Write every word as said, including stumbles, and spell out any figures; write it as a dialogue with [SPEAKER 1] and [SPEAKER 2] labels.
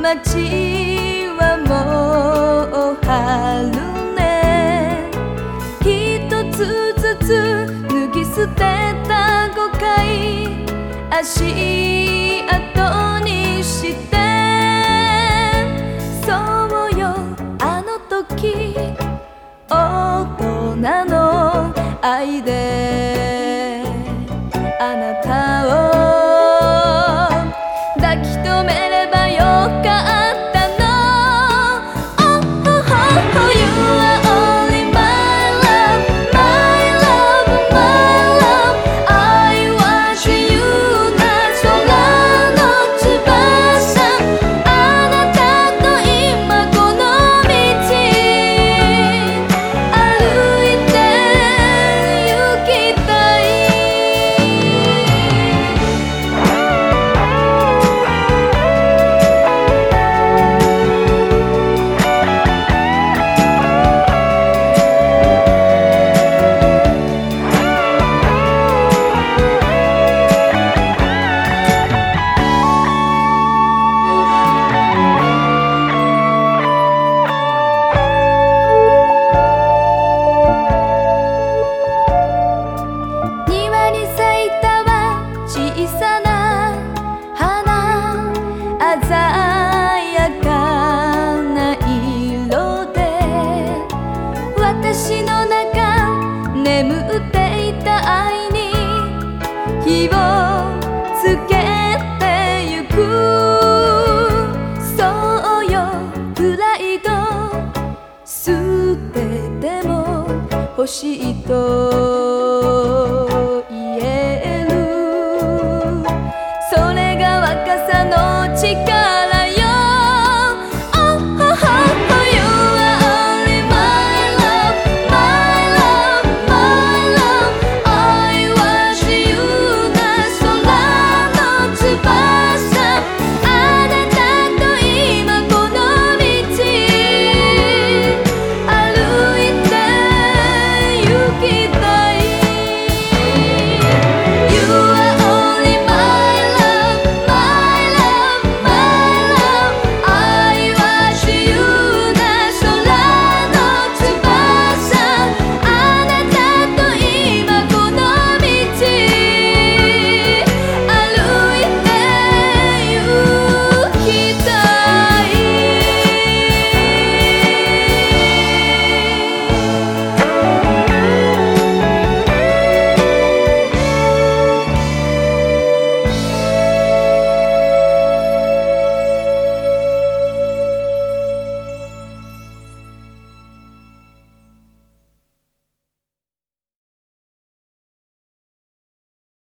[SPEAKER 1] 街はもう春ね。一つずつ脱ぎ捨てた誤解足跡にして、そうよあの時大人の愛であなたを抱き留めればよかったの。 Oh, oh, oh, oh, you are only my love, my love, my love. I want you な空の翼、あなたと今この道歩いて行きたい。庭に咲いたは小さな花、鮮やかな色で私の中眠っていた愛に火をつけてゆく。そうよプライド捨てても欲しいと